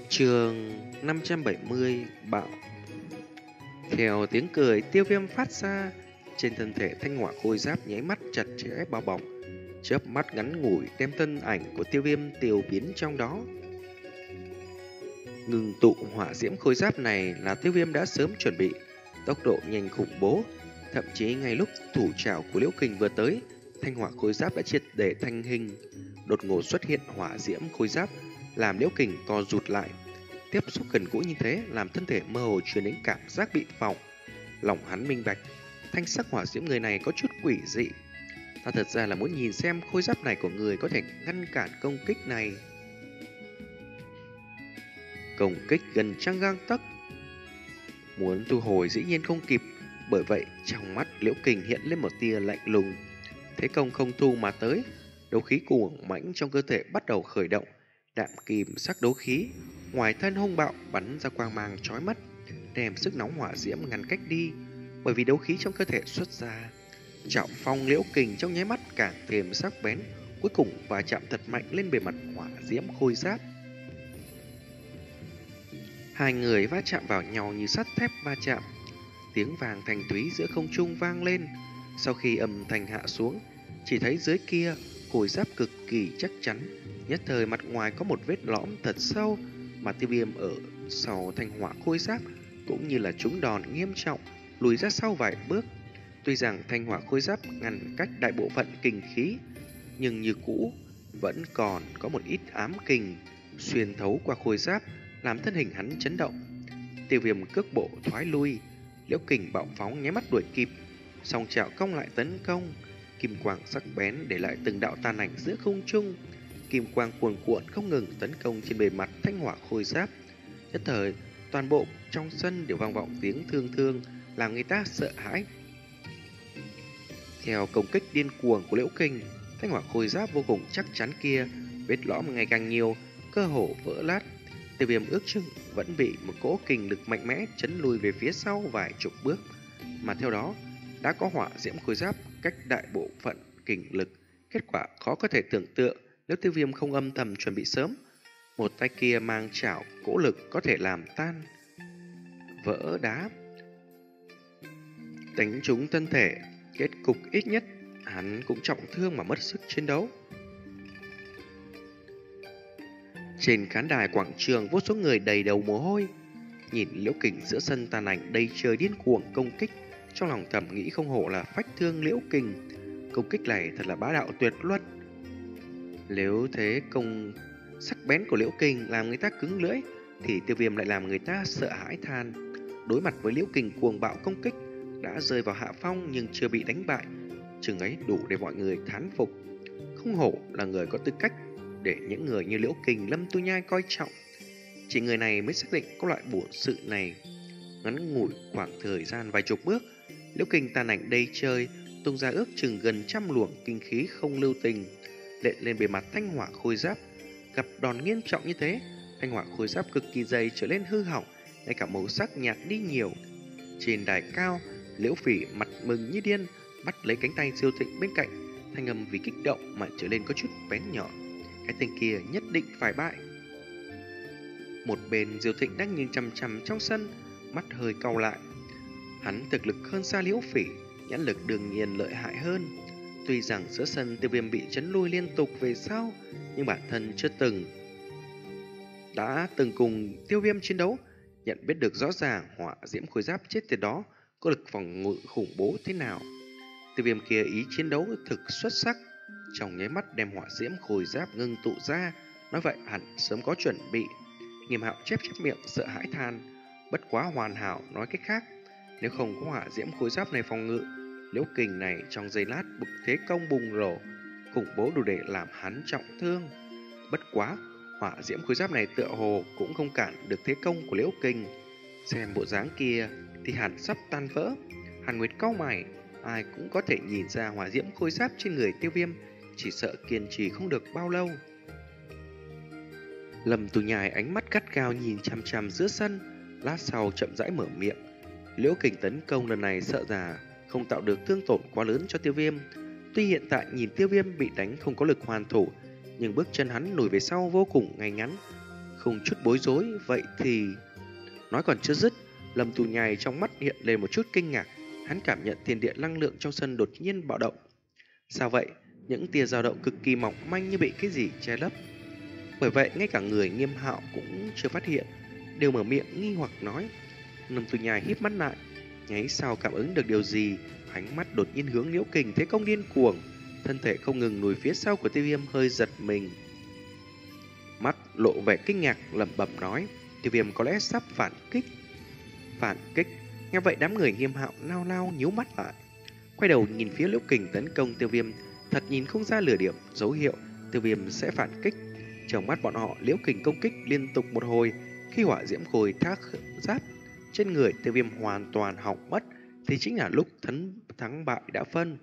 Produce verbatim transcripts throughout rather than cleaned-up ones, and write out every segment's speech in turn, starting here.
Chương năm trăm bảy mươi Bạo. Theo tiếng cười Tiêu Viêm phát ra, trên thân thể thanh hỏa khôi giáp nháy mắt chặt chẽ bao bọc, chớp mắt ngắn ngủi đem thân ảnh của Tiêu Viêm tiêu biến trong đó. Ngừng tụ hỏa diễm khôi giáp này là Tiêu Viêm đã sớm chuẩn bị, tốc độ nhanh khủng bố, thậm chí ngay lúc thủ trảo của Liễu Kình vừa tới, thanh hỏa khôi giáp đã triệt để thành hình. Đột ngột xuất hiện hỏa diễm khôi giáp làm Liễu Kình co rụt lại. Tiếp xúc gần gũi như thế làm thân thể mơ hồ truyền đến cảm giác bị phỏng. Lòng hắn minh bạch, thanh sắc hỏa diễm người này có chút quỷ dị. Ta thật ra là muốn nhìn xem khôi giáp này của người có thể ngăn cản công kích này. Công kích gần trăng gang tấc, muốn thu hồi dĩ nhiên không kịp. Bởi vậy trong mắt Liễu Kình hiện lên một tia lạnh lùng. Thế công không thu mà tới, đấu khí cuồng mãnh trong cơ thể bắt đầu khởi động. Đạm kim sắc đấu khí ngoài thân hung bạo bắn ra quang mang chói mắt, đem sức nóng hỏa diễm ngăn cách đi. Bởi vì đấu khí trong cơ thể xuất ra, trọng phong Liễu Kình trong nháy mắt càng thêm sắc bén, cuối cùng va chạm thật mạnh lên bề mặt hỏa diễm khôi giáp. Hai người va chạm vào nhau như sắt thép va chạm, tiếng vàng thanh thúy giữa không trung vang lên. Sau khi âm thanh hạ xuống, chỉ thấy dưới kia khôi giáp cực kỳ chắc chắn, nhất thời mặt ngoài có một vết lõm thật sâu, mà Tiêu Viêm ở sau thanh hỏa khôi giáp cũng như là trúng đòn nghiêm trọng, lùi ra sau vài bước. Tuy rằng thanh hỏa khôi giáp ngăn cách đại bộ phận kình khí, nhưng như cũ vẫn còn có một ít ám kình xuyên thấu qua khôi giáp, làm thân hình hắn chấn động. Tiêu Viêm cước bộ thoái lui, Liễu Kình bạo phóng nháy mắt đuổi kịp, song chảo cong lại tấn công. Kim quang sắc bén để lại từng đạo tàn ảnh giữa không trung, kim quang cuồn cuộn không ngừng tấn công trên bề mặt thanh hỏa khôi giáp. Nhất thời toàn bộ trong sân đều vang vọng tiếng thương thương, làm người ta sợ hãi. Theo công kích điên cuồng của Liễu Kình, thanh hỏa khôi giáp vô cùng chắc chắn kia vết lõm ngày càng nhiều, cơ hồ vỡ lát. Tiêu Viêm ước chừng vẫn bị một cỗ kình lực mạnh mẽ chấn lùi về phía sau vài chục bước, mà theo đó đã có hỏa diễm khôi giáp cách đại bộ phận kình lực. Kết quả khó có thể tưởng tượng nếu Tiêu Viêm không âm thầm chuẩn bị sớm. Một tay kia mang chảo cỗ lực có thể làm tan vỡ đá, đánh trúng thân thể, kết cục ít nhất hắn cũng trọng thương mà mất sức chiến đấu. Trên khán đài quảng trường vô số người đầy đầu mồ hôi, nhìn Liễu Kình giữa sân tàn ảnh đầy trời điên cuồng công kích, trong lòng thầm nghĩ không hổ là phách thương Liễu Kình, công kích này thật là bá đạo tuyệt luân. Nếu thế công sắc bén của Liễu Kình làm người ta cứng lưỡi, thì Tiêu Viêm lại làm người ta sợ hãi than. Đối mặt với Liễu Kình cuồng bạo công kích, đã rơi vào hạ phong nhưng chưa bị đánh bại, chừng ấy đủ để mọi người thán phục. Không hổ là người có tư cách để những người như Liễu Kình, Lâm Tu Nhai coi trọng. Chỉ người này mới xác định có loại bổn sự này. Ngắn ngủi khoảng thời gian vài chục bước, Liễu Kình tàn ảnh đầy trời, tung ra ước chừng gần trăm luồng kinh khí không lưu tình, lện lên bề mặt thanh hỏa khôi giáp. Gặp đòn nghiêm trọng như thế, thanh hỏa khôi giáp cực kỳ dày trở nên hư hỏng, ngay cả màu sắc nhạt đi nhiều. Trên đài cao, Liễu Phỉ mặt mừng như điên, bắt lấy cánh tay Diêu Thịnh bên cạnh, thanh âm vì kích động mà trở lên có chút bén nhọn. Cái tên kia nhất định phải bại. Một bên Diêu Thịnh đang nhìn chằm chằm trong sân, mắt hơi cau lại. Hắn thực lực hơn xa Liễu Phỉ, nhãn lực đương nhiên lợi hại hơn. Tuy rằng giữa sân Tiêu Viêm bị chấn lui liên tục về sau, nhưng bản thân chưa từng đã từng cùng Tiêu Viêm chiến đấu, nhận biết được rõ ràng hỏa diễm khôi giáp chết từ đó có lực phòng ngự khủng bố thế nào. Tiêu Viêm kia ý chiến đấu thực xuất sắc, trong nháy mắt đem hỏa diễm khôi giáp ngưng tụ ra. Nói vậy hẳn sớm có chuẩn bị. Nghiêm Hạo chép chép miệng sợ hãi than, bất quá hoàn hảo. Nói cách khác, nếu không có hỏa diễm khôi giáp này phòng ngự, Liễu Kình này trong giây lát bực thế công bùng nổ, khủng bố đủ để làm hắn trọng thương. Bất quá hỏa diễm khôi giáp này tựa hồ cũng không cản được thế công của Liễu Kình. Xem bộ dáng kia thì hẳn sắp tan vỡ. Hàn Nguyệt cau mày, ai cũng có thể nhìn ra hỏa diễm khôi giáp trên người Tiêu Viêm chỉ sợ kiên trì không được bao lâu. Lâm Tu Nhai ánh mắt gắt gao nhìn chằm chằm giữa sân, lát sau chậm rãi mở miệng. Liễu Kình tấn công lần này sợ là không tạo được thương tổn quá lớn cho Tiêu Viêm. Tuy hiện tại nhìn Tiêu Viêm bị đánh không có lực hoàn thủ, nhưng bước chân hắn lùi về sau vô cùng ngay ngắn, cùng chút bối rối. Vậy thì... Nói còn chưa dứt, Lâm Tu Nhai trong mắt hiện lên một chút kinh ngạc. Hắn cảm nhận thiên địa năng lượng trong sân đột nhiên bạo động. Sao vậy? Những tia dao động cực kỳ mỏng manh như bị cái gì che lấp. Bởi vậy ngay cả người Nghiêm Hạo cũng chưa phát hiện, đều mở miệng nghi hoặc nói. Lâm Tu Nhai híp mắt lại, nháy sau cảm ứng được điều gì, ánh mắt đột nhiên hướng Liễu Kình thế công điên cuồng, thân thể không ngừng lùi phía sau của Tiêu Viêm hơi giật mình. Mắt lộ vẻ kinh ngạc lẩm bẩm nói, Tiêu Viêm có lẽ sắp phản kích. Phản kích? Nghe vậy đám người Nghiêm Hạo nao nao nhíu mắt lại, quay đầu nhìn phía Liễu Kình tấn công Tiêu Viêm, thật nhìn không ra lửa điểm dấu hiệu Tiêu Viêm sẽ phản kích. Trong mắt bọn họ, Liễu Kình công kích liên tục một hồi, khi hỏa diễm khôi thác giáp trên người Tiêu Viêm hoàn toàn hỏng mất, thì chính là lúc thắng thắng bại đã phân.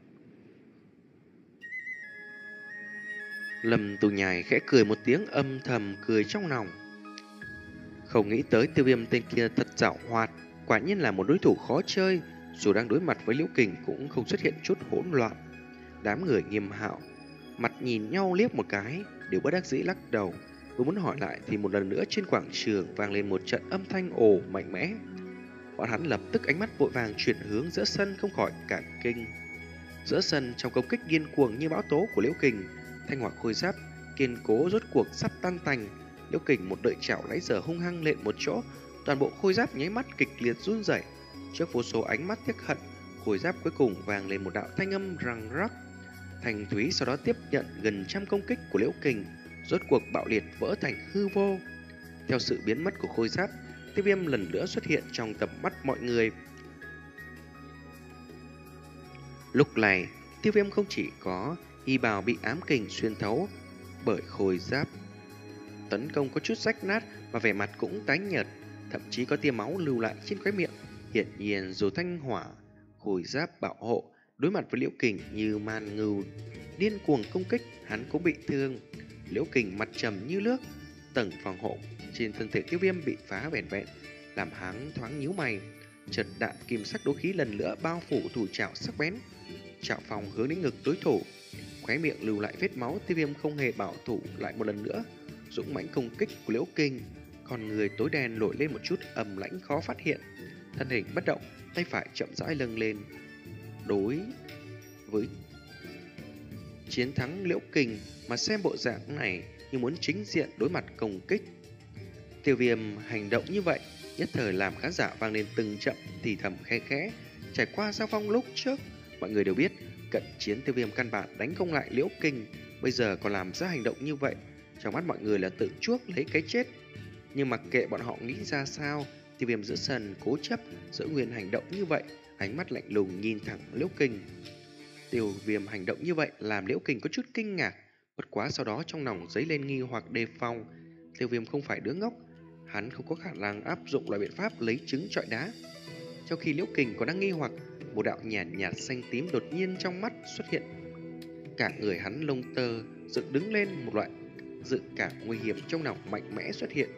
Lâm Tu Nhai khẽ cười một tiếng, âm thầm cười trong lòng. Không nghĩ tới Tiêu Viêm tên kia thật giảo hoạt, quả nhiên là một đối thủ khó chơi, dù đang đối mặt với Liễu Kình cũng không xuất hiện chút hỗn loạn. Đám người Nghiêm Hạo mặt nhìn nhau liếc một cái, đều bất đắc dĩ lắc đầu. Vừa muốn hỏi lại thì một lần nữa trên quảng trường vang lên một trận âm thanh ồ mạnh mẽ. Bọn hắn lập tức ánh mắt vội vàng chuyển hướng giữa sân, không khỏi cả kinh. Giữa sân trong công kích điên cuồng như bão tố của Liễu Kình, thanh hỏa khôi giáp kiên cố rốt cuộc sắp tan tành. Liễu Kình một đợi chảo nãy giờ hung hăng lên một chỗ, toàn bộ khôi giáp nháy mắt kịch liệt run rẩy. Trước vô số ánh mắt tiếc hận, khôi giáp cuối cùng vang lên một đạo thanh âm răng rắc. Thành Thúy sau đó tiếp nhận gần trăm công kích của Liễu Kình, rốt cuộc bạo liệt vỡ thành hư vô. Theo sự biến mất của khôi giáp, Tiêu Viêm lần nữa xuất hiện trong tầm mắt mọi người. Lúc này, Tiêu Viêm không chỉ có y bào bị ám kình xuyên thấu bởi khôi giáp, tấn công có chút rách nát và vẻ mặt cũng tái nhợt, thậm chí có tia máu lưu lại trên khóe miệng. Hiển nhiên dù thanh hỏa khôi giáp bảo hộ, đối mặt với Liễu Kình như man ngưu điên cuồng công kích, hắn cũng bị thương. Liễu Kình mặt trầm như nước, tầng phòng hộ trên thân thể Tiêu Viêm bị phá vẹn vẹn, làm hắn thoáng nhíu mày. Chợt đạn kim sắc đố khí lần nữa bao phủ thủ trảo sắc bén, trảo phòng hướng đến ngực đối thủ, khóe miệng lưu lại vết máu. Tiêu Viêm không hề bảo thủ, lại một lần nữa dũng mãnh công kích của Liễu Kình. Còn người tối đen nổi lên một chút ầm lãnh khó phát hiện, thân hình bất động, tay phải chậm rãi nâng lên. Đối với chiến thắng Liễu Kình mà xem bộ dạng này như muốn chính diện đối mặt công kích. Tiêu Viêm hành động như vậy nhất thời làm khán giả vang lên từng trận thì thầm khẽ khẽ. Trải qua giao phong lúc trước, mọi người đều biết cận chiến Tiêu Viêm căn bản đánh không lại Liễu Kình, bây giờ còn làm ra hành động như vậy, trong mắt mọi người là tự chuốc lấy cái chết. Nhưng mặc kệ bọn họ nghĩ ra sao, Tiêu Viêm giữa sân cố chấp giữ nguyên hành động như vậy, ánh mắt lạnh lùng nhìn thẳng Liễu Kình. Tiêu Viêm hành động như vậy làm Liễu Kình có chút kinh ngạc, bất quá sau đó trong lòng dấy lên nghi hoặc đề phòng. Tiêu Viêm không phải đứa ngốc, hắn không có khả năng áp dụng loại biện pháp lấy trứng trọi đá. Trong khi Liễu Kình còn đang nghi hoặc, một đạo nhàn nhạt, nhạt xanh tím đột nhiên trong mắt xuất hiện. Cả người hắn lông tơ dựng đứng lên, một loại dự cảm nguy hiểm trong lòng mạnh mẽ xuất hiện.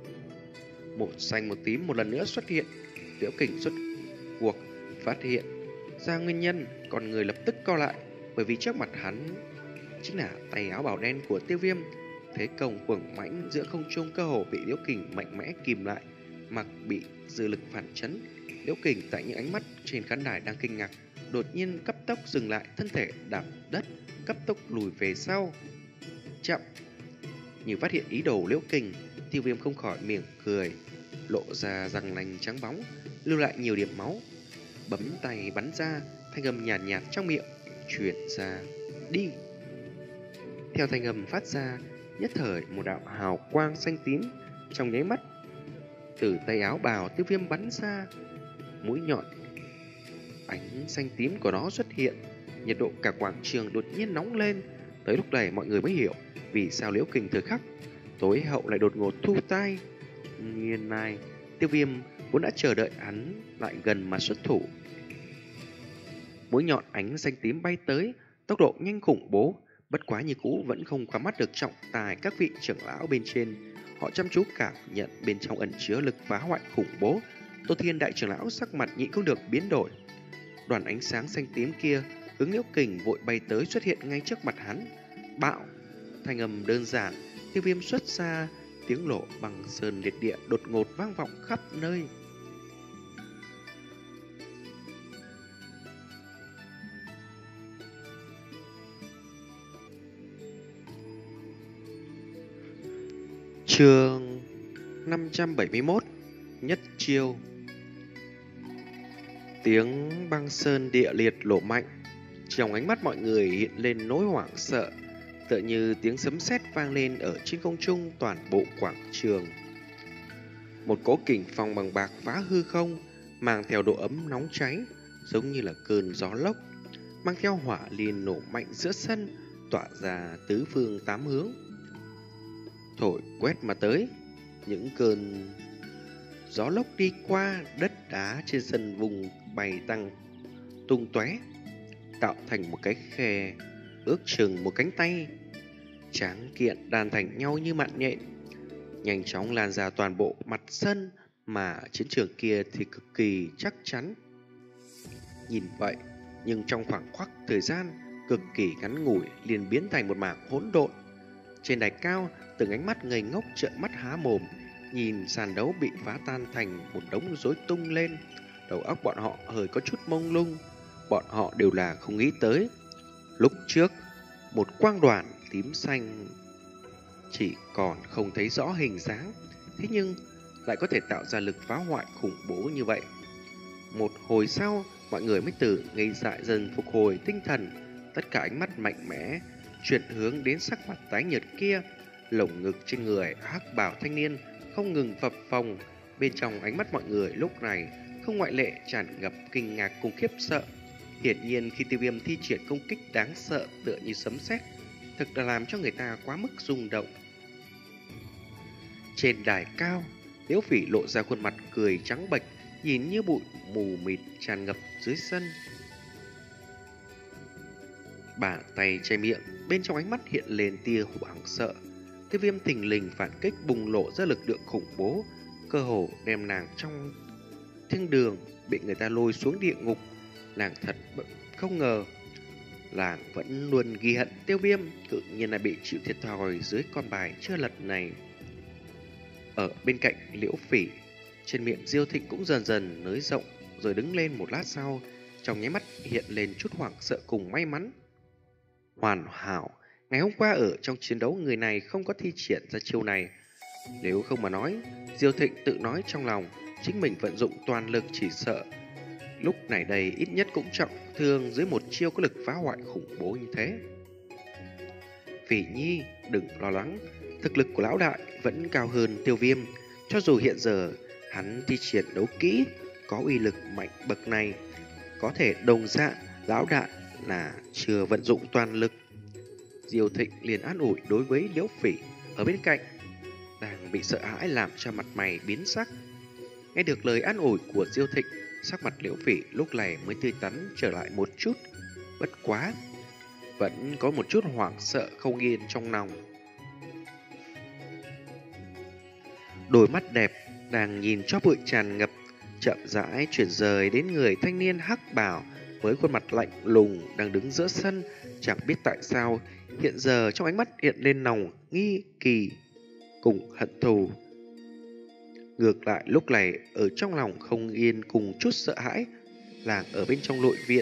Một xanh một tím một lần nữa xuất hiện. Liễu Kình xuất cuộc phát hiện ra nguyên nhân, còn người lập tức co lại, bởi vì trước mặt hắn chính là tay áo bào đen của Tiêu Viêm. Thế công cuồng mãnh giữa không trung cơ hồ bị Liễu Kình mạnh mẽ kìm lại, mặc bị dư lực phản chấn. Liễu Kình tại những ánh mắt trên khán đài đang kinh ngạc, đột nhiên cấp tốc dừng lại, thân thể đạp đất, cấp tốc lùi về sau. Chậm! Như phát hiện ý đồ Liễu Kình, Tiêu Viêm không khỏi miệng cười, lộ ra răng nanh trắng bóng, lưu lại nhiều điểm máu. Bấm tay bắn ra, thanh âm nhàn nhạt, nhạt trong miệng truyền ra, đi. Theo thanh âm phát ra, nhất thời một đạo hào quang xanh tím trong nháy mắt từ tay áo bào Tiêu Viêm bắn ra, mũi nhọn ánh xanh tím của nó xuất hiện. Nhiệt độ cả quảng trường đột nhiên nóng lên. Tới lúc này mọi người mới hiểu vì sao Liễu Kình thời khắc tối hậu lại đột ngột thu tay. Nguyên lai Tiêu Viêm vốn đã chờ đợi hắn lại gần mà xuất thủ. Mũi nhọn ánh xanh tím bay tới, tốc độ nhanh khủng bố, bất quá như cũ vẫn không qua mắt được trọng tài các vị trưởng lão bên trên. Họ chăm chú cảm nhận bên trong ẩn chứa lực phá hoại khủng bố. Tô Thiên đại trưởng lão sắc mặt nhịn không được biến đổi. Đoàn ánh sáng xanh tím kia hướng Liễu Kình vội bay tới, xuất hiện ngay trước mặt hắn. Bạo! Thanh âm đơn giản, Tiêu Viêm xuất ra tiếng nổ băng sơn liệt địa đột ngột vang vọng khắp nơi. Chương năm trăm bảy mươi mốt. Nhất chiêu. Tiếng băng sơn địa liệt nổ mạnh, trong ánh mắt mọi người hiện lên nỗi hoảng sợ, tựa như tiếng sấm sét vang lên ở trên không trung toàn bộ quảng trường. Một cỗ kình phong bằng bạc phá hư không, mang theo độ ấm nóng cháy, giống như là cơn gió lốc, mang theo hỏa liên nổ mạnh giữa sân, tỏa ra tứ phương tám hướng. Thổi quét mà tới, những cơn gió lốc đi qua, đất đá trên sân vùng bay tăng tung tóe, tạo thành một cái khe ước chừng một cánh tay tráng kiện đan thành nhau như mạng nhện, nhanh chóng lan ra toàn bộ mặt sân, mà chiến trường kia thì cực kỳ chắc chắn. Nhìn vậy, nhưng trong khoảng khắc thời gian cực kỳ ngắn ngủi liền biến thành một mảng hỗn độn. Trên đài cao, từng ánh mắt ngây ngốc trợn mắt há mồm, nhìn sàn đấu bị phá tan thành một đống rối tung lên. Đầu óc bọn họ hơi có chút mông lung. Bọn họ đều là không nghĩ tới, lúc trước một quang đoàn tím xanh chỉ còn không thấy rõ hình dáng, thế nhưng lại có thể tạo ra lực phá hoại khủng bố như vậy. Một hồi sau, mọi người mới từ ngây dại dần phục hồi tinh thần. Tất cả ánh mắt mạnh mẽ chuyển hướng đến sắc mặt tái nhợt kia. Lồng ngực trên người hắc bào thanh niên không ngừng phập phồng. Bên trong ánh mắt mọi người lúc này không ngoại lệ tràn ngập kinh ngạc cùng khiếp sợ. Hiển nhiên khi Tiêu Viêm thi triển công kích đáng sợ tựa như sấm sét, thực là làm cho người ta quá mức rung động. Trên đài cao, Liễu Phỉ lộ ra khuôn mặt cười trắng bệch, nhìn như bụi mù mịt tràn ngập dưới sân. Bàn tay che miệng, bên trong ánh mắt hiện lên tia hoảng sợ. Tiêu Viêm thình lình phản kích bùng lộ ra lực lượng khủng bố, cơ hồ đem nàng trong thiên đường bị người ta lôi xuống địa ngục. Nàng thật không ngờ, nàng vẫn luôn ghi hận Tiêu Viêm, tự nhiên là bị chịu thiệt thòi dưới con bài chưa lật này. Ở bên cạnh Liễu Phỉ, trên miệng Diêu Thịnh cũng dần dần nới rộng, rồi đứng lên một lát sau, trong nháy mắt hiện lên chút hoảng sợ cùng may mắn. Hoàn hảo, ngày hôm qua ở trong chiến đấu người này không có thi triển ra chiêu này. Nếu không mà nói, Diêu Thịnh tự nói trong lòng, chính mình vận dụng toàn lực chỉ sợ lúc này đây ít nhất cũng trọng thương dưới một chiêu có lực phá hoại khủng bố như thế. Phỉ Nhi, đừng lo lắng, thực lực của lão đại vẫn cao hơn Tiêu Viêm. Cho dù hiện giờ hắn thi triển đấu kỹ có uy lực mạnh bậc này, có thể đồng dạng lão đại là chưa vận dụng toàn lực. Diêu Thịnh liền an ủi đối với Liễu Phỉ ở bên cạnh, đang bị sợ hãi làm cho mặt mày biến sắc. Nghe được lời an ủi của Diêu Thịnh, sắc mặt Liễu Phỉ lúc này mới tươi tắn trở lại một chút. Bất quá, vẫn có một chút hoảng sợ không yên trong lòng. Đôi mắt đẹp đang nhìn cho bụi tràn ngập, chậm rãi chuyển rời đến người thanh niên hắc bào với khuôn mặt lạnh lùng đang đứng giữa sân. Chẳng biết tại sao hiện giờ trong ánh mắt hiện lên lòng nghi kỳ cùng hận thù. Ngược lại lúc này ở trong lòng không yên cùng chút sợ hãi. Làng ở bên trong nội viện,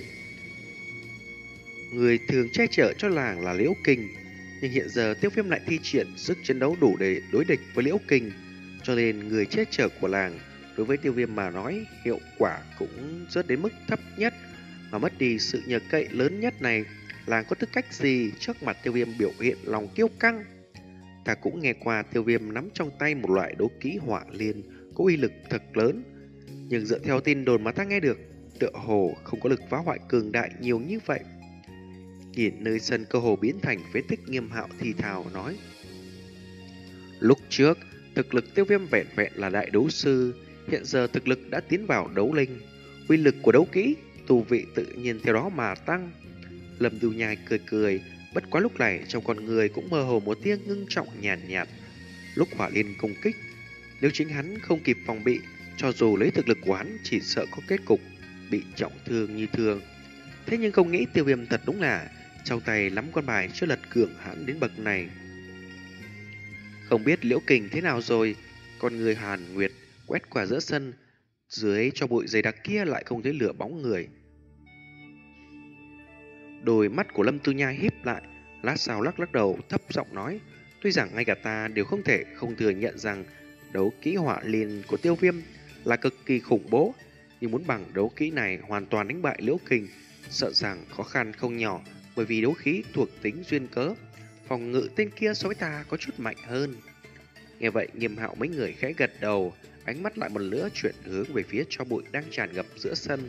người thường che chở cho làng là Liễu Kình, nhưng hiện giờ Tiêu Viêm lại thi triển sức chiến đấu đủ để đối địch với Liễu Kình, cho nên người che chở của làng đối với Tiêu Viêm mà nói hiệu quả cũng rớt đến mức thấp nhất. Mà mất đi sự nhờ cậy lớn nhất này, làng có tư cách gì trước mặt Tiêu Viêm biểu hiện lòng kiêu căng. Ta cũng nghe qua Tiêu Viêm nắm trong tay một loại đấu kỹ hỏa liên có uy lực thật lớn, nhưng dựa theo tin đồn mà ta nghe được, tựa hồ không có lực phá hoại cường đại nhiều như vậy. Nhìn nơi sân cơ hồ biến thành phế tích, Nghiêm Hạo thì thào nói: lúc trước thực lực Tiêu Viêm vẹn vẹn là đại đấu sư, hiện giờ thực lực đã tiến vào đấu linh, uy lực của đấu kỹ, tu vị tự nhiên theo đó mà tăng. Lâm Du Nhai cười cười, bất quá lúc này trong con người cũng mơ hồ một tia ngưng trọng nhàn nhạt, nhạt. Lúc hỏa liên công kích, nếu chính hắn không kịp phòng bị, cho dù lấy thực lực của hắn chỉ sợ có kết cục bị trọng thương như thường. Thế nhưng không nghĩ Tiêu Viêm thật đúng là trong tay nắm con bài chưa lật cường hãn đến bậc này. Không biết Liễu Kình thế nào rồi, con người Hàn Nguyệt quét qua giữa sân, dưới cho bụi dày đặc kia lại không thấy lửa bóng người. Đôi mắt của Lâm Tu Nhai híp lại, lát sau lắc lắc đầu thấp giọng nói, tuy rằng ngay cả ta đều không thể không thừa nhận rằng đấu kỹ hỏa liên của Tiêu Viêm là cực kỳ khủng bố, nhưng muốn bằng đấu kỹ này hoàn toàn đánh bại Liễu Kình, sợ rằng khó khăn không nhỏ, bởi vì đấu khí thuộc tính duyên cớ, phòng ngự tên kia so với ta có chút mạnh hơn. Nghe vậy, Nghiêm Hạo mấy người khẽ gật đầu, ánh mắt lại một nữa chuyển hướng về phía tro bụi đang tràn ngập giữa sân.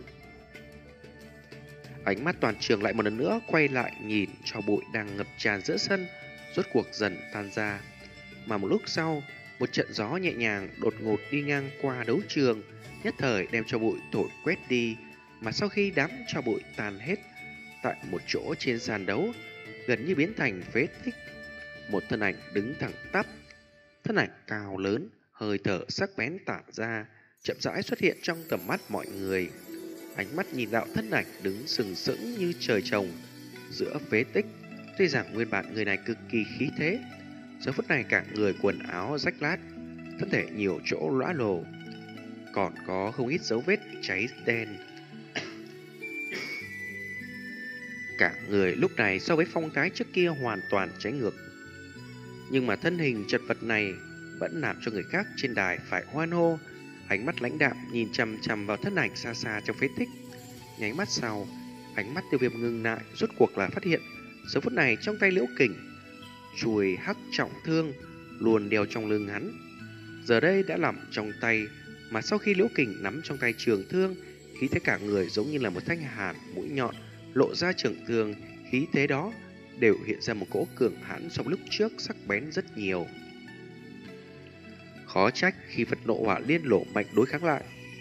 Ánh mắt toàn trường lại một lần nữa quay lại nhìn tro bụi đang ngập tràn giữa sân, rốt cuộc dần tan ra. Mà một lúc sau, một trận gió nhẹ nhàng đột ngột đi ngang qua đấu trường, nhất thời đem tro bụi thổi quét đi, mà sau khi đám tro bụi tan hết, tại một chỗ trên sàn đấu, gần như biến thành phế tích, một thân ảnh đứng thẳng tắp. Thân ảnh cao lớn, hơi thở sắc bén tản ra, chậm rãi xuất hiện trong tầm mắt mọi người. Ánh mắt nhìn đạo thân ảnh đứng sừng sững như trời trồng giữa phế tích. Tuy rằng nguyên bản người này cực kỳ khí thế, giờ phút này cả người quần áo rách lát, thân thể nhiều chỗ lõa lồ, còn có không ít dấu vết cháy đen. Cả người lúc này so với phong thái trước kia hoàn toàn trái ngược, nhưng mà thân hình chật vật này vẫn làm cho người khác trên đài phải hoan hô. Ánh mắt lãnh đạm nhìn chằm chằm vào thân ảnh xa xa trong phế tích. Nháy mắt sau, ánh mắt Tiêu Viêm ngưng lại, rốt cuộc là phát hiện giờ phút này trong tay Liễu Kình chuôi hắc trọng thương luôn đeo trong lưng hắn, giờ đây đã nằm trong tay. Mà sau khi Liễu Kình nắm trong tay trường thương, khí thế cả người giống như là một thanh hàn mũi nhọn lộ ra trường thương, khí thế đó đều hiện ra một cỗ cường hãn so với lúc trước sắc bén rất nhiều. Khó trách khi Phật nộ hỏa liên lộ mạnh đối kháng lại.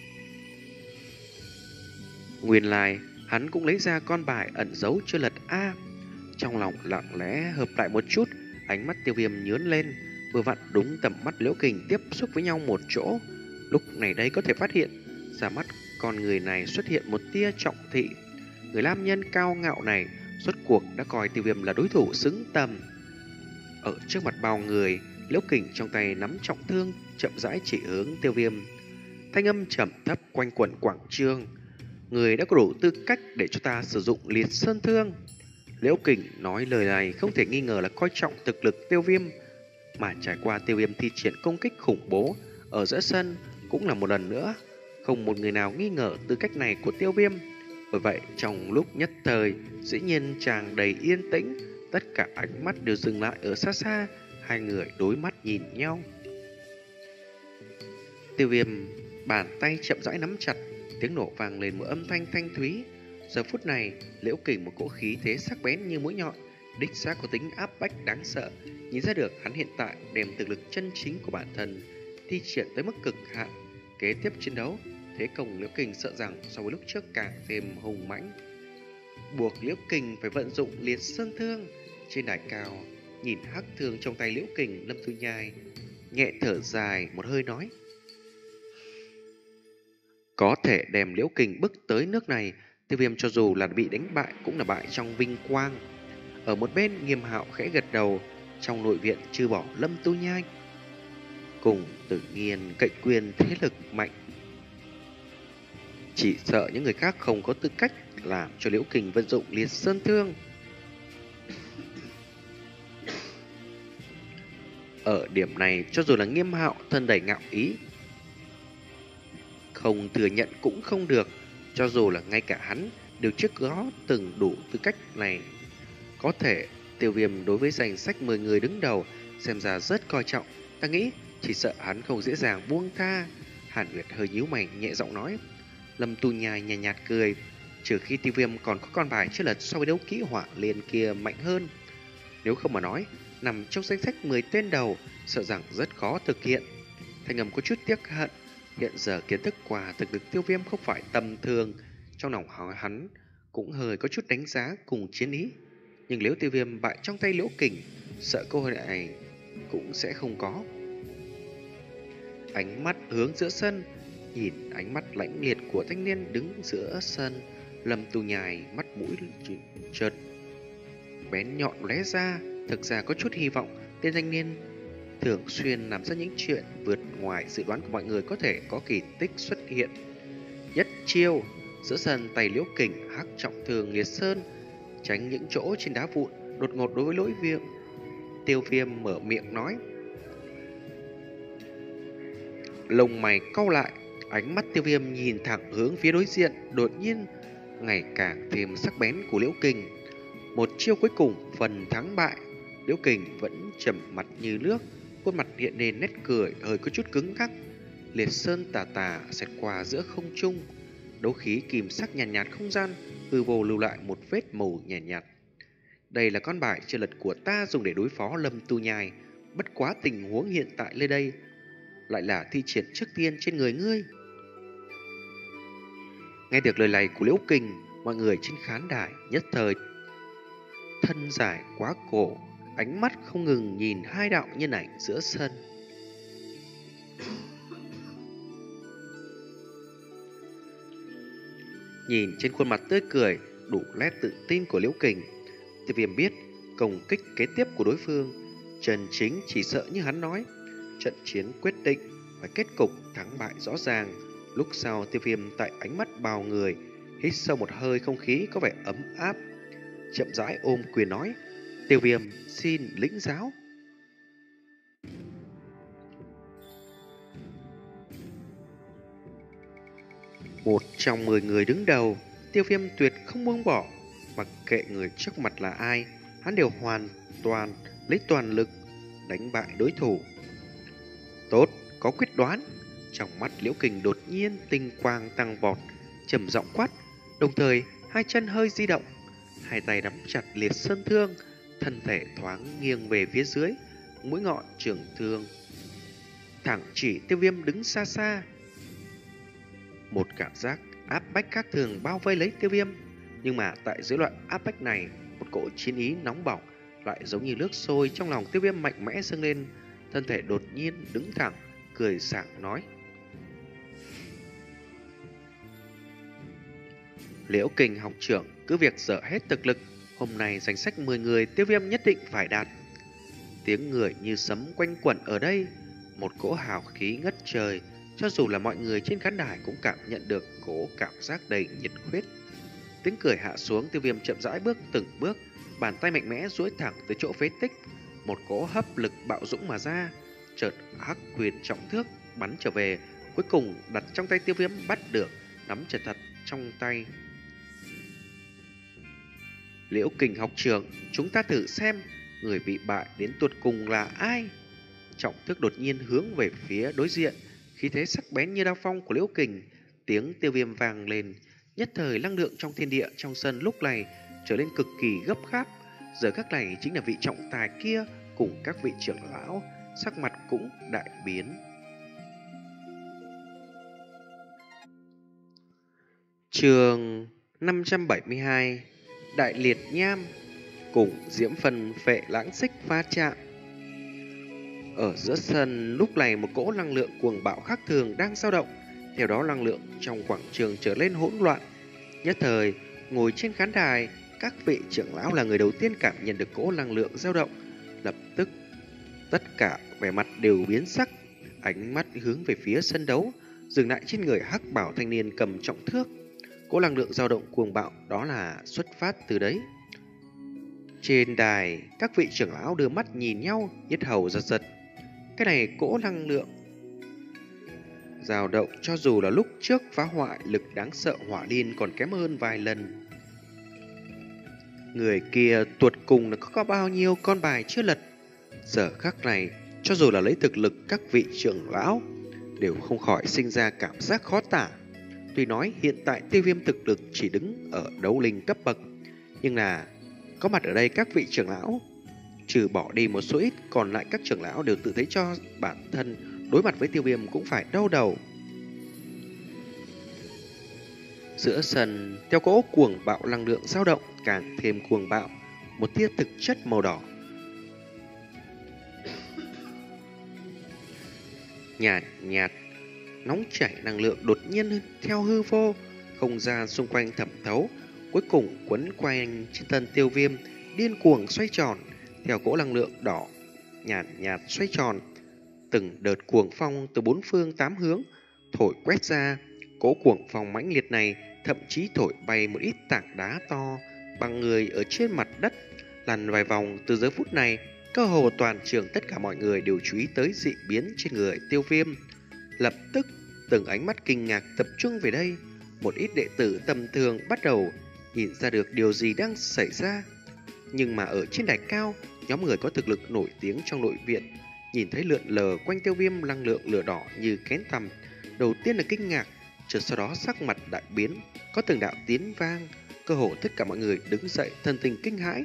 Nguyên lai hắn cũng lấy ra con bài ẩn giấu chưa lật A. Trong lòng lặng lẽ hợp lại một chút, ánh mắt Tiêu Viêm nhướng lên, vừa vặn đúng tầm mắt Liễu Kình tiếp xúc với nhau một chỗ. Lúc này đây có thể phát hiện ra mắt con người này xuất hiện một tia trọng thị. Người nam nhân cao ngạo này rốt cuộc đã coi Tiêu Viêm là đối thủ xứng tầm. Ở trước mặt bao người, Liễu Kình trong tay nắm trọng thương, chậm rãi chỉ hướng Tiêu Viêm. Thanh âm trầm thấp quanh quẩn quảng trường. Người đã có đủ tư cách để cho ta sử dụng liệt sơn thương. Liễu Kình nói lời này không thể nghi ngờ là coi trọng thực lực Tiêu Viêm, mà trải qua Tiêu Viêm thi triển công kích khủng bố ở giữa sân cũng là một lần nữa không một người nào nghi ngờ tư cách này của Tiêu Viêm. Bởi vậy trong lúc nhất thời, dĩ nhiên tràn đầy yên tĩnh, tất cả ánh mắt đều dừng lại ở xa xa. Hai người đối mắt nhìn nhau. Tiêu Viêm bàn tay chậm rãi nắm chặt, tiếng nổ vang lên một âm thanh thanh thúy. Giờ phút này, Liễu Kình một cỗ khí thế sắc bén như mũi nhọn, đích xác có tính áp bách đáng sợ. Nhìn ra được hắn hiện tại đem thực lực chân chính của bản thân thi triển tới mức cực hạn. Kế tiếp chiến đấu, thế công Liễu Kình sợ rằng so với lúc trước càng thêm hùng mãnh, buộc Liễu Kình phải vận dụng liệt sơn thương. Trên đài cao, nhìn hắc thương trong tay Liễu Kình, Lâm Thư Nhai nhẹ thở dài một hơi nói, có thể đem Liễu Kình bức tới nước này, Tiêu Viêm cho dù là bị đánh bại cũng là bại trong vinh quang. Ở một bên, Nghiêm Hạo khẽ gật đầu. Trong nội viện trừ bỏ Lâm Tu Nhai cùng Tử Nghiên cậy quyền thế lực mạnh, chỉ sợ những người khác không có tư cách làm cho Liễu Kình vận dụng liệt sơn thương. Ở điểm này, cho dù là Nghiêm Hạo thân đầy ngạo ý, không thừa nhận cũng không được. Cho dù là ngay cả hắn đều trước đó từng đủ tư cách này. Có thể Tiêu Viêm đối với danh sách mười người đứng đầu xem ra rất coi trọng. Ta nghĩ chỉ sợ hắn không dễ dàng buông tha. Hàn Nguyệt hơi nhíu mày nhẹ giọng nói. Lâm Tu Nhai nhàn nhạt, nhạt cười. Trừ khi Tiêu Viêm còn có con bài chưa lật so với đấu kỹ hỏa liên kia mạnh hơn, nếu không mà nói nằm trong danh sách mười tên đầu sợ rằng rất khó thực hiện. Thanh âm có chút tiếc hận. Hiện giờ kiến thức qua thực lực Tiêu Viêm không phải tầm thường, trong lòng hắn cũng hơi có chút đánh giá cùng chiến ý. Nhưng nếu Tiêu Viêm bại trong tay Liễu Kình, sợ cơ hội này cũng sẽ không có. Ánh mắt hướng giữa sân, nhìn ánh mắt lãnh liệt của thanh niên đứng giữa sân, Lâm Tu Nhai mắt mũi chợt bén nhọn lóe ra. Thực ra có chút hy vọng tên thanh niên thường xuyên làm ra những chuyện vượt ngoài dự đoán của mọi người, có thể có kỳ tích xuất hiện. Nhất chiêu, giữa sân tay Liễu Kình hắc trọng thương liệt sơn, tránh những chỗ trên đá vụn. Đột ngột đối với lỗi viêm, Tiêu Viêm mở miệng nói. Lông mày cau lại, ánh mắt Tiêu Viêm nhìn thẳng hướng phía đối diện, đột nhiên ngày càng thêm sắc bén của Liễu Kình. Một chiêu cuối cùng, phần thắng bại, Liễu Kình vẫn trầm mặt như nước, khuôn mặt hiện lên nét cười hơi có chút cứng ngắc. Liệt sơn tà tà xẹt qua giữa không trung, đấu khí kim sắc nhàn nhạt, nhạt không gian, hư vô lưu lại một vết màu nhàn nhạt, nhạt. Đây là con bài chơi lật của ta dùng để đối phó Lâm Tu Nhai, bất quá tình huống hiện tại nơi đây lại là thi triển trước tiên trên người ngươi. Nghe được lời này của Liễu Kình, mọi người trên khán đài nhất thời thân dài quá cổ, ánh mắt không ngừng nhìn hai đạo nhân ảnh giữa sân. Nhìn trên khuôn mặt tươi cười đủ nét tự tin của Liễu Kình, Tiêu Viêm biết công kích kế tiếp của đối phương chân chính chỉ sợ như hắn nói, trận chiến quyết định và kết cục thắng bại rõ ràng. Lúc sau Tiêu Viêm tại ánh mắt bao người hít sâu một hơi không khí có vẻ ấm áp, chậm rãi ôm quyền nói: Tiêu Viêm xin lĩnh giáo. Một trong mười người đứng đầu, Tiêu Viêm tuyệt không buông bỏ, mặc kệ người trước mặt là ai, hắn đều hoàn toàn lấy toàn lực đánh bại đối thủ. Tốt, có quyết đoán. Trong mắt Liễu Kình đột nhiên tinh quang tăng vọt, trầm giọng quát, đồng thời hai chân hơi di động, hai tay nắm chặt liệt sơn thương, thân thể thoáng nghiêng về phía dưới, mũi ngọn trường thương thẳng chỉ Tiêu Viêm đứng xa xa. Một cảm giác áp bách khác thường bao vây lấy Tiêu Viêm, nhưng mà tại dưới loại áp bách này, một cỗ chiến ý nóng bỏng lại giống như nước sôi trong lòng Tiêu Viêm mạnh mẽ dâng lên, thân thể đột nhiên đứng thẳng, cười sảng nói: Liễu Kình học trưởng cứ việc dở hết thực lực, hôm nay danh sách mười người Tiêu Viêm nhất định phải đạt. Tiếng người như sấm quanh quẩn ở đây, một cỗ hào khí ngất trời, cho dù là mọi người trên khán đài cũng cảm nhận được cỗ cảm giác đầy nhiệt huyết. Tiếng cười hạ xuống, Tiêu Viêm chậm rãi bước từng bước, bàn tay mạnh mẽ duỗi thẳng tới chỗ phế tích, một cỗ hấp lực bạo dũng mà ra, chợt hắc quyền trọng thước bắn trở về, cuối cùng đặt trong tay Tiêu Viêm bắt được, nắm chặt thật trong tay. Liễu Kình học trưởng, chúng ta thử xem người bị bại đến tuột cùng là ai. Trọng thước đột nhiên hướng về phía đối diện, khí thế sắc bén như đao phong của Liễu Kình, tiếng Tiêu Viêm vang lên, nhất thời năng lượng trong thiên địa trong sân lúc này trở nên cực kỳ gấp gáp. Giờ khắc này chính là vị trọng tài kia cùng các vị trưởng lão, sắc mặt cũng đại biến. Chương năm trăm bảy mươi hai, Đại Liệt Nham cùng Diễm Phần Phệ Lãng Xích va chạm. Ở giữa sân lúc này một cỗ năng lượng cuồng bạo khác thường đang dao động, theo đó năng lượng trong quảng trường trở lên hỗn loạn. Nhất thời, ngồi trên khán đài, các vị trưởng lão là người đầu tiên cảm nhận được cỗ năng lượng dao động, lập tức tất cả vẻ mặt đều biến sắc, ánh mắt hướng về phía sân đấu, dừng lại trên người hắc bảo thanh niên cầm trọng thước. Cỗ năng lượng dao động cuồng bạo đó là xuất phát từ đấy. Trên đài, các vị trưởng lão đưa mắt nhìn nhau, nhất hầu giật giật. Cái này cỗ năng lượng dao động cho dù là lúc trước phá hoại lực đáng sợ hỏa liên còn kém hơn vài lần. Người kia tuột cùng là có bao nhiêu con bài chưa lật. Giờ khắc này, cho dù là lấy thực lực các vị trưởng lão, đều không khỏi sinh ra cảm giác khó tả. Tuy nói hiện tại Tiêu Viêm thực lực chỉ đứng ở đấu linh cấp bậc, nhưng là có mặt ở đây các vị trưởng lão, trừ bỏ đi một số ít, còn lại các trưởng lão đều tự thấy cho bản thân đối mặt với Tiêu Viêm cũng phải đau đầu. Giữa sân, theo cỗ cuồng bạo năng lượng dao động càng thêm cuồng bạo, một tia thực chất màu đỏ nhạt nhạt nóng chảy năng lượng đột nhiên theo hư vô, không gian xung quanh thẩm thấu, cuối cùng quấn quanh trên thân Tiêu Viêm, điên cuồng xoay tròn. Theo cỗ năng lượng đỏ nhàn nhạt xoay tròn. Từng đợt cuồng phong từ bốn phương tám hướng thổi quét ra. Cỗ cuồng phong mãnh liệt này thậm chí thổi bay một ít tảng đá to bằng người ở trên mặt đất. Lăn vài vòng. Từ giờ phút này, cơ hồ toàn trường tất cả mọi người đều chú ý tới dị biến trên người Tiêu Viêm. Lập tức, từng ánh mắt kinh ngạc tập trung về đây. Một ít đệ tử tầm thường bắt đầu nhìn ra được điều gì đang xảy ra. Nhưng mà ở trên đài cao, nhóm người có thực lực nổi tiếng trong nội viện nhìn thấy lượn lờ quanh Tiêu Viêm năng lượng lửa đỏ như kén tằm, đầu tiên là kinh ngạc, chợt sau đó sắc mặt đại biến, có từng đạo tiếng vang, cơ hồ tất cả mọi người đứng dậy thân tình kinh hãi.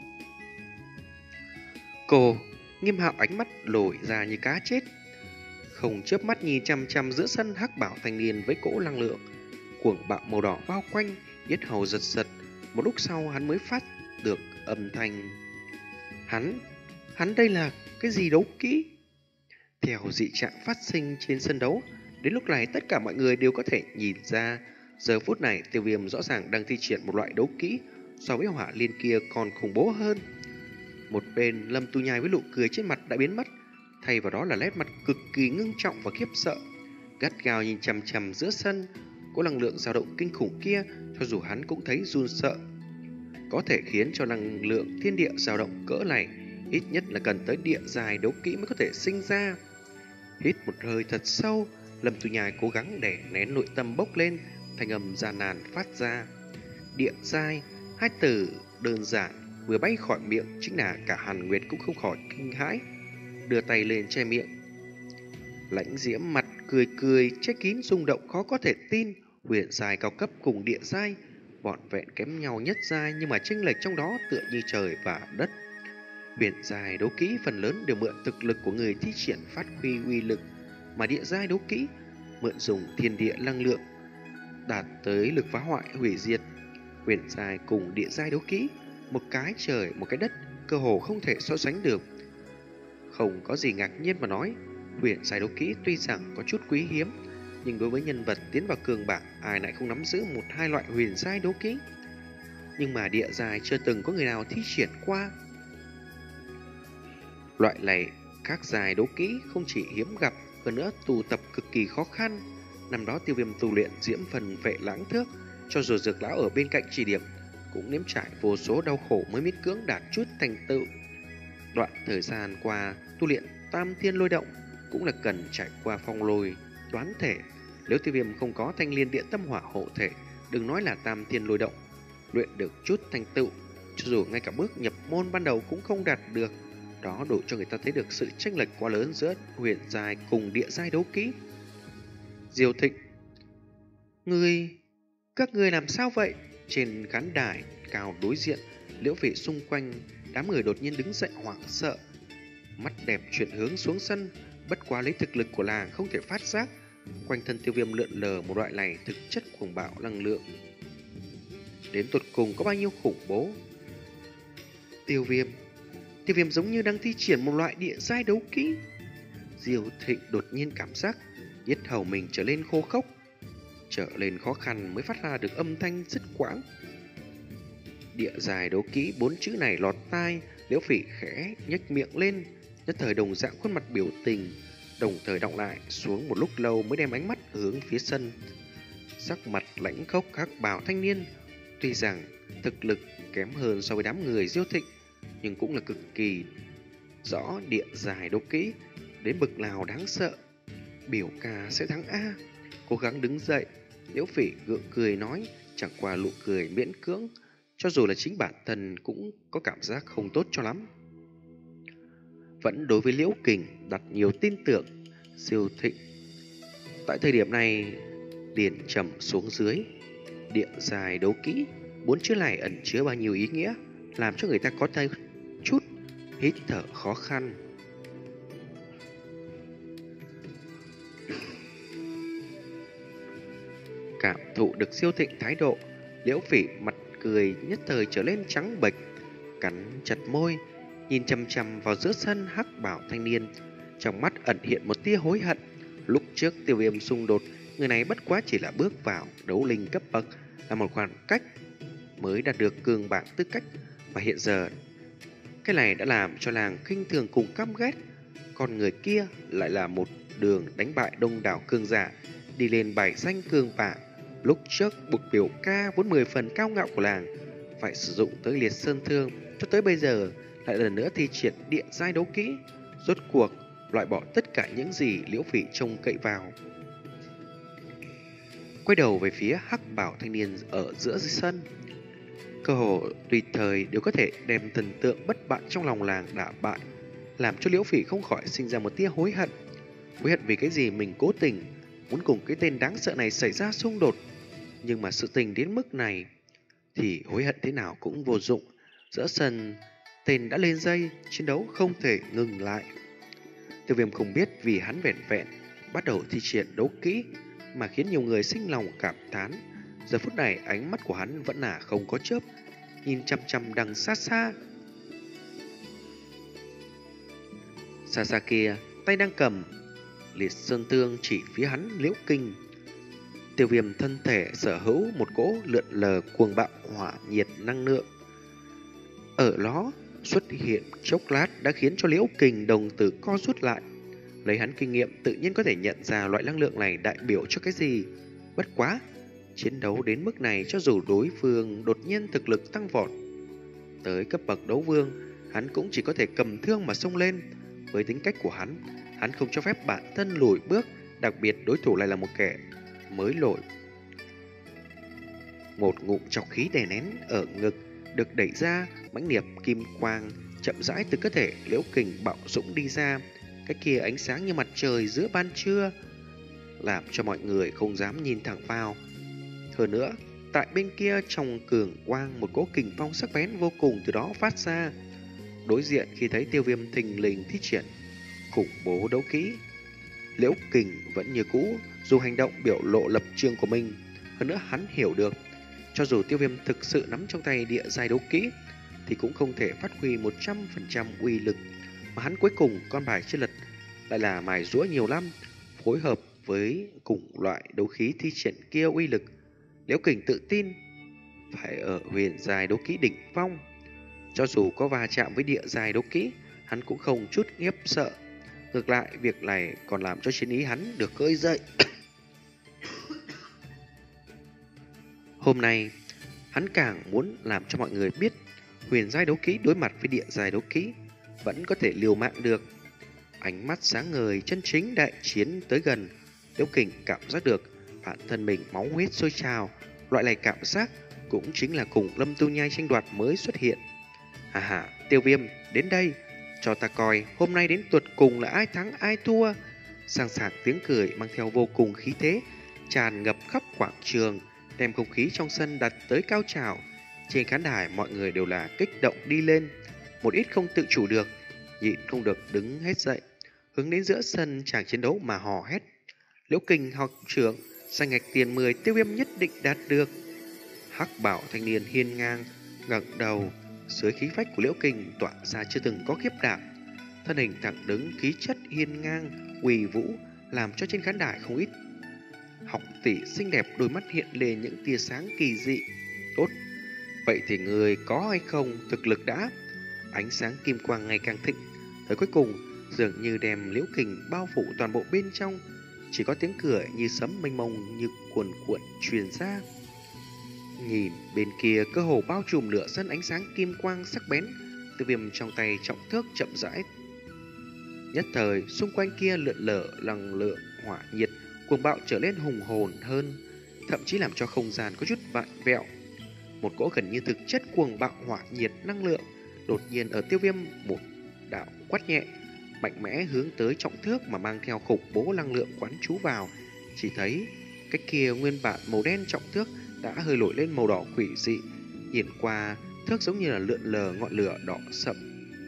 Cô, Nghiêm Hạo ánh mắt lồi ra như cá chết, không chớp mắt nhìn chằm chằm giữa sân hắc bảo thanh niên với cỗ năng lượng cuồng bạo màu đỏ bao quanh, yết hầu giật giật. Một lúc sau hắn mới phát được âm thanh. Hắn, hắn đây là cái gì đấu kỹ? Theo dị trạng phát sinh trên sân đấu, đến lúc này tất cả mọi người đều có thể nhìn ra, giờ phút này Tiêu Viêm rõ ràng đang thi triển một loại đấu kỹ so với hỏa liên kia còn khủng bố hơn. Một bên Lâm Tu Nhai với nụ cười trên mặt đã biến mất, thay vào đó là nét mặt cực kỳ ngưng trọng và khiếp sợ, gắt gao nhìn chằm chằm giữa sân. Có năng lượng dao động kinh khủng kia, cho dù hắn cũng thấy run sợ. Có thể khiến cho năng lượng thiên địa dao động cỡ này, ít nhất là cần tới địa dài đấu kỹ mới có thể sinh ra. Hít một hơi thật sâu, Lâm Tu Nhai cố gắng để nén nội tâm bốc lên, thanh âm gian nan phát ra. Địa giai, hai từ đơn giản vừa bay khỏi miệng, chính là cả Hàn Nguyệt cũng không khỏi kinh hãi, đưa tay lên che miệng. Lãnh Diễm mặt cười cười, che kín rung động khó có thể tin. Huyền giai cao cấp cùng địa giai vỏn vẹn kém nhau nhất giai, nhưng mà chênh lệch trong đó tựa như trời và đất. Huyền giai đấu kỹ phần lớn đều mượn thực lực của người thi triển phát huy uy lực, mà địa giai đấu kỹ mượn dùng thiên địa năng lượng đạt tới lực phá hoại hủy diệt. Huyền giai cùng địa giai đấu kỹ, một cái trời một cái đất, cơ hồ không thể so sánh được. Không có gì ngạc nhiên mà nói, huyền giai đấu kỹ tuy rằng có chút quý hiếm, nhưng đối với nhân vật tiến vào cường bảng, ai lại không nắm giữ một hai loại huyền giai đấu kỹ. Nhưng mà địa giai chưa từng có người nào thi triển qua. Loại này các giai đấu kỹ không chỉ hiếm gặp, hơn nữa tù tập cực kỳ khó khăn. Năm đó Tiêu Viêm tu luyện diễm phần vệ lãng thước, cho dù Dược lão ở bên cạnh chỉ điểm, cũng nếm trải vô số đau khổ mới miễn cưỡng đạt chút thành tựu. Đoạn thời gian qua tu luyện tam thiên lôi động cũng là cần trải qua phong lôi đoán thể. Nếu Tiêu Viêm không có thanh liên địa tâm hỏa hộ thể, đừng nói là tam thiên lôi động, luyện được chút thành tựu, cho dù ngay cả bước nhập môn ban đầu cũng không đạt được. Đó đủ cho người ta thấy được sự chênh lệch quá lớn giữa huyền giai cùng địa giai đấu kỹ. Diêu Thịnh, Ngươi, các ngươi làm sao vậy? Trên khán đài cao đối diện, Liễu Phỉ xung quanh đám người đột nhiên đứng dậy hoảng sợ, mắt đẹp chuyển hướng xuống sân. Bất quá lấy thực lực của làng không thể phát giác, quanh thân Tiêu Viêm lượn lờ một loại này thực chất cuồng bạo năng lượng, đến tột cùng có bao nhiêu khủng bố. Tiêu Viêm, Tiêu Viêm giống như đang thi triển một loại địa giai đấu kỹ. Diêu Thịnh đột nhiên cảm giác yết hầu mình trở lên khô khốc, trở lên khó khăn mới phát ra được âm thanh dứt quãng. Địa giai đấu kỹ, bốn chữ này lọt tai, Liễu Phỉ khẽ nhếch miệng lên, nhất thời đồng dạng khuôn mặt biểu tình, đồng thời đọng lại xuống một lúc lâu mới đem ánh mắt hướng phía sân. Sắc mặt lãnh khốc hắc bào thanh niên, tuy rằng thực lực kém hơn so với đám người Diêu Thịnh, nhưng cũng là cực kỳ rõ địa giai đấu kỹ đến bực nào đáng sợ. Biểu ca sẽ thắng a. Cố gắng đứng dậy, Liễu Phỉ gượng cười nói, chẳng qua nụ cười miễn cưỡng, cho dù là chính bản thân cũng có cảm giác không tốt cho lắm. Vẫn đối với Liễu Kình đặt nhiều tin tưởng, Diêu Thịnh tại thời điểm này liền trầm xuống dưới. Địa giai đấu kỹ, bốn chữ này ẩn chứa bao nhiêu ý nghĩa, làm cho người ta có thêm chút hít thở khó khăn. Cảm thụ được Diêu Thịnh thái độ, Liễu Phỉ mặt cười nhất thời trở lên trắng bệch, cắn chặt môi, nhìn chằm chằm vào giữa sân hắc bảo thanh niên, trong mắt ẩn hiện một tia hối hận. Lúc trước Tiêu Viêm xung đột, người này bất quá chỉ là bước vào đấu linh cấp bậc, là một khoảng cách mới đạt được cường bảng tư cách, và hiện giờ Cái này đã làm cho làng khinh thường cùng căm ghét. Còn người kia lại là một đường đánh bại đông đảo cường giả, đi lên bài danh cường bảng. Lúc trước bục biểu ca vốn mười phần cao ngạo của làng phải sử dụng tới liệt sơn thương, cho tới bây giờ lại lần nữa thi triển địa giai đấu kỹ, rốt cuộc loại bỏ tất cả những gì Liễu Phỉ trông cậy vào. Quay đầu về phía hắc bảo thanh niên ở giữa sân, cơ hồ tùy thời đều có thể đem thần tượng bất bại trong lòng làng đả bại, làm cho Liễu Phỉ không khỏi sinh ra một tia hối hận. Hối hận vì cái gì mình cố tình muốn cùng cái tên đáng sợ này xảy ra xung đột. Nhưng mà sự tình đến mức này thì hối hận thế nào cũng vô dụng. Giữa sân, tên đã lên dây, chiến đấu không thể ngừng lại. Tiêu Viêm không biết vì hắn vẹn vẹn bắt đầu thi triển đấu kỹ mà khiến nhiều người sinh lòng cảm thán. Giờ phút này ánh mắt của hắn vẫn là không có chớp, nhìn chăm chăm đằng xa xa. Xa xa kia, tay đang cầm liệt sơn tương chỉ phía hắn Liễu Kinh. Tiêu Viêm thân thể sở hữu một cỗ lượn lờ cuồng bạo hỏa nhiệt năng lượng. Ở đó xuất hiện chốc lát đã khiến cho Liễu Kinh đồng tử co rút lại. Lấy hắn kinh nghiệm tự nhiên có thể nhận ra loại năng lượng này đại biểu cho cái gì. Bất quá, chiến đấu đến mức này cho dù đối phương đột nhiên thực lực tăng vọt tới cấp bậc đấu vương, hắn cũng chỉ có thể cầm thương mà xông lên. Với tính cách của hắn, hắn không cho phép bản thân lùi bước, đặc biệt đối thủ lại là một kẻ mới nổi. Một ngụm trọc khí đè nén ở ngực được đẩy ra, mãnh liệt kim quang chậm rãi từ cơ thể Liễu Kình bạo dũng đi ra. Cái kia ánh sáng như mặt trời giữa ban trưa, làm cho mọi người không dám nhìn thẳng vào. Hơn nữa, tại bên kia trong cường quang một cỗ kình phong sắc bén vô cùng từ đó phát ra. Đối diện khi thấy Tiêu Viêm thình lình thi triển khủng bố đấu kỹ, Liễu Kình vẫn như cũ, dù hành động biểu lộ lập trường của mình. Hơn nữa hắn hiểu được, cho dù Tiêu Viêm thực sự nắm trong tay địa giai đấu kỹ thì cũng không thể phát huy một trăm phần trăm uy lực, mà hắn cuối cùng con bài chưa lật lại là mài giũa nhiều năm, phối hợp với cùng loại đấu khí thi triển kia uy lực. Liễu Kình tự tin phải ở huyền giai đấu kỹ đỉnh phong, cho dù có va chạm với địa giai đấu kỹ, hắn cũng không chút khiếp sợ. Ngược lại, việc này còn làm cho chiến ý hắn được khơi dậy. Hôm nay, hắn càng muốn làm cho mọi người biết huyền giai đấu kỹ đối mặt với địa giai đấu kỹ vẫn có thể liều mạng được. Ánh mắt sáng ngời, chân chính đại chiến tới gần, Liễu Kình cảm giác được bản thân mình máu huyết sôi trào. Loại này cảm giác cũng chính là cùng Lâm Tu Nhai tranh đoạt mới xuất hiện. Hà hà, Tiêu Viêm, đến đây, cho ta coi hôm nay đến tuột cùng là ai thắng ai thua. Sàng sạc tiếng cười mang theo vô cùng khí thế tràn ngập khắp quảng trường, đem không khí trong sân đặt tới cao trào. Trên khán đài mọi người đều là kích động đi lên, một ít không tự chủ được, nhịn không được đứng hết dậy, hướng đến giữa sân chàng chiến đấu mà hò hét. Liễu Kình học trưởng, danh ngạch tiền mười Tiêu Viêm nhất định đạt được. Hắc bảo thanh niên hiên ngang ngẩng đầu, dưới khí phách của Liễu Kình tỏa ra chưa từng có khiếp đảm. Thân hình thẳng đứng, khí chất hiên ngang uy vũ, làm cho trên khán đài không ít học tỷ xinh đẹp đôi mắt hiện lên những tia sáng kỳ dị. Tốt, vậy thì người có hay không thực lực đã. Ánh sáng kim quang ngày càng thịnh, tới cuối cùng dường như đem Liễu Kình bao phủ toàn bộ bên trong. Chỉ có tiếng cười như sấm mênh mông như cuồn cuộn truyền ra. Nhìn bên kia cơ hồ bao trùm lửa sân ánh sáng kim quang sắc bén. Tiêu Viêm trong tay trọng thước chậm rãi. Nhất thời xung quanh kia lượn lờ năng lượng hỏa nhiệt cuồng bạo trở lên hùng hồn hơn, thậm chí làm cho không gian có chút vặn vẹo. Một cỗ gần như thực chất cuồng bạo hỏa nhiệt năng lượng đột nhiên ở Tiêu Viêm một đạo quát nhẹ, mạnh mẽ hướng tới trọng thước mà mang theo khủng bố năng lượng quán trú vào. Chỉ thấy cái kia nguyên bản màu đen trọng thước đã hơi nổi lên màu đỏ quỷ dị, nhìn qua thước giống như là lượn lờ ngọn lửa đỏ sậm.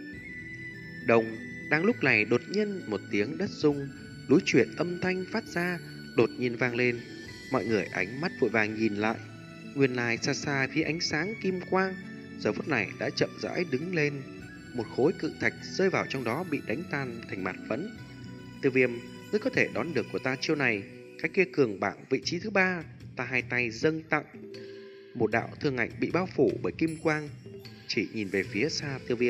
Đồng đang lúc này đột nhiên một tiếng đất rung, núi chuyển âm thanh phát ra đột nhiên vang lên. Mọi người ánh mắt vội vàng nhìn lại, nguyên lai xa xa phía ánh sáng kim quang giờ phút này đã chậm rãi đứng lên. Một khối cự thạch rơi vào trong đó bị đánh tan thành mạt phấn. Tiêu Viêm, ngươi có thể đón được của ta chiêu này. Cái kia cường bảng vị trí thứ ba, ta hai tay dâng tặng. Một đạo thương ảnh bị bao phủ bởi kim quang, chỉ nhìn về phía xa Tiêu Viêm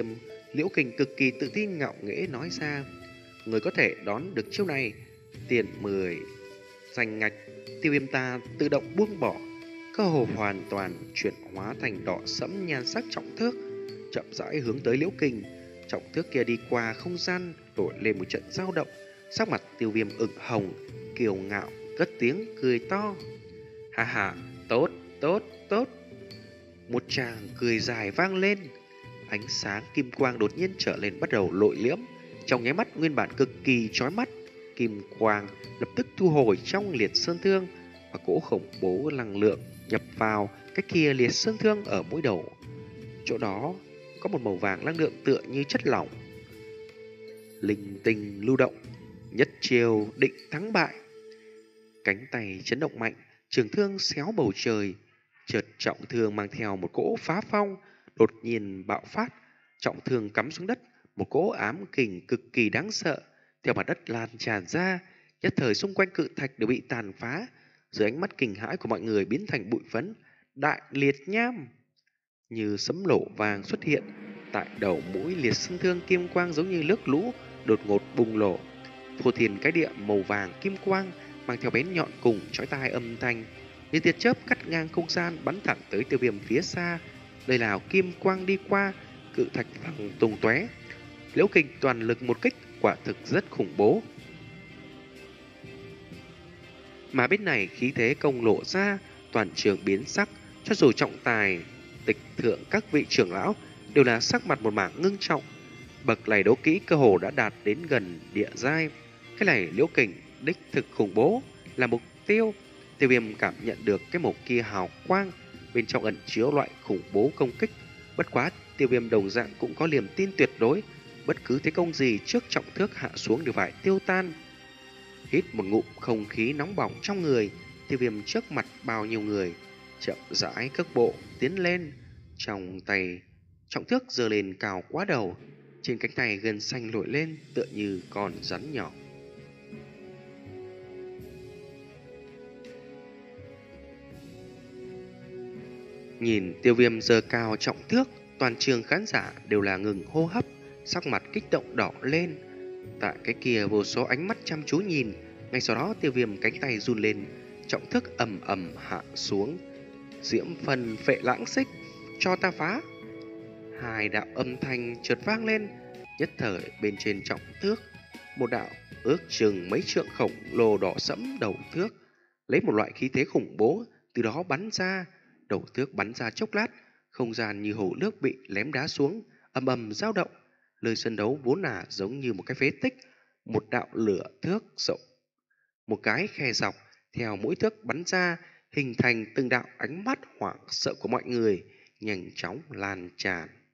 Liễu Kình cực kỳ tự tin ngạo nghễ nói ra: người có thể đón được chiêu này, tiền mười danh ngạch. Tiêu Viêm ta tự động buông bỏ, cơ hồ hoàn toàn chuyển hóa thành đỏ sẫm nhan sắc trọng thước, chậm rãi hướng tới Liễu Kình. Trọng thước kia đi qua không gian nổi lên một trận dao động, sắc mặt Tiêu Viêm ửng hồng, kiêu ngạo cất tiếng cười to: ha ha, tốt, tốt, tốt. Một tràng cười dài vang lên, ánh sáng kim quang đột nhiên trở lên bắt đầu lội liễm. Trong nháy mắt nguyên bản cực kỳ chói mắt, kim quang lập tức thu hồi trong liệt sơn thương, và cỗ khủng bố năng lượng nhập vào cái kia liệt sơn thương ở mũi đầu. Chỗ đó có một màu vàng năng lượng tựa như chất lỏng, linh tinh lưu động, nhất chiêu định thắng bại. Cánh tay chấn động mạnh, trường thương xéo bầu trời, chợt trọng thương mang theo một cỗ phá phong đột nhiên bạo phát, trọng thương cắm xuống đất, một cỗ ám kình cực kỳ đáng sợ theo mặt đất lan tràn ra, nhất thời xung quanh cự thạch đều bị tàn phá, dưới ánh mắt kinh hãi của mọi người biến thành bụi phấn. Đại liệt nham như sấm nổ vàng xuất hiện tại đầu mũi liệt sơn thương, kim quang giống như nước lũ đột ngột bùng nổ, phô thiên cái địa màu vàng kim quang mang theo bén nhọn cùng chói tai âm thanh như tia chớp cắt ngang không gian bắn thẳng tới Tiêu Viêm phía xa. Nơi nào kim quang đi qua, cự thạch văng tung tóe. Liễu Kình toàn lực một kích quả thực rất khủng bố. Mà bên này khí thế công lộ ra, toàn trường biến sắc, cho dù trọng tài, tịch thượng các vị trưởng lão đều là sắc mặt một mảng ngưng trọng. Bậc này đấu kỹ cơ hồ đã đạt đến gần địa giai. Cái này Liễu Kình đích thực khủng bố là mục tiêu. Tiêu Viêm cảm nhận được cái màu kia hào quang, bên trong ẩn chứa loại khủng bố công kích. Bất quá Tiêu Viêm đồng dạng cũng có niềm tin tuyệt đối, bất cứ thế công gì trước trọng thước hạ xuống đều phải tiêu tan. Hít một ngụm không khí nóng bỏng trong người, Tiêu Viêm trước mặt bao nhiêu người chậm rãi cước bộ tiến lên, trong tay trọng thước giơ lên cao quá đầu, trên cánh tay gân xanh nổi lên tựa như con rắn nhỏ. Nhìn Tiêu Viêm giơ cao trọng thước, toàn trường khán giả đều là ngừng hô hấp, sắc mặt kích động đỏ lên. Tại cái kia vô số ánh mắt chăm chú nhìn, ngay sau đó Tiêu Viêm cánh tay run lên, trọng thước ầm ầm hạ xuống. Diễm phần phệ lãng xích, cho ta phá. Hai đạo âm thanh chợt vang lên, nhất thời bên trên trọng thước, một đạo ước chừng mấy trượng khổng lồ đỏ sẫm đầu thước, lấy một loại khí thế khủng bố từ đó bắn ra. Đầu thước bắn ra chốc lát, không gian như hồ nước bị lém đá xuống, ầm ầm dao động. Nơi sân đấu vốn là giống như một cái phế tích, một đạo lửa thước rộng, một cái khe dọc theo mỗi thước bắn ra, hình thành từng đạo ánh mắt hoảng sợ của mọi người, nhanh chóng lan tràn.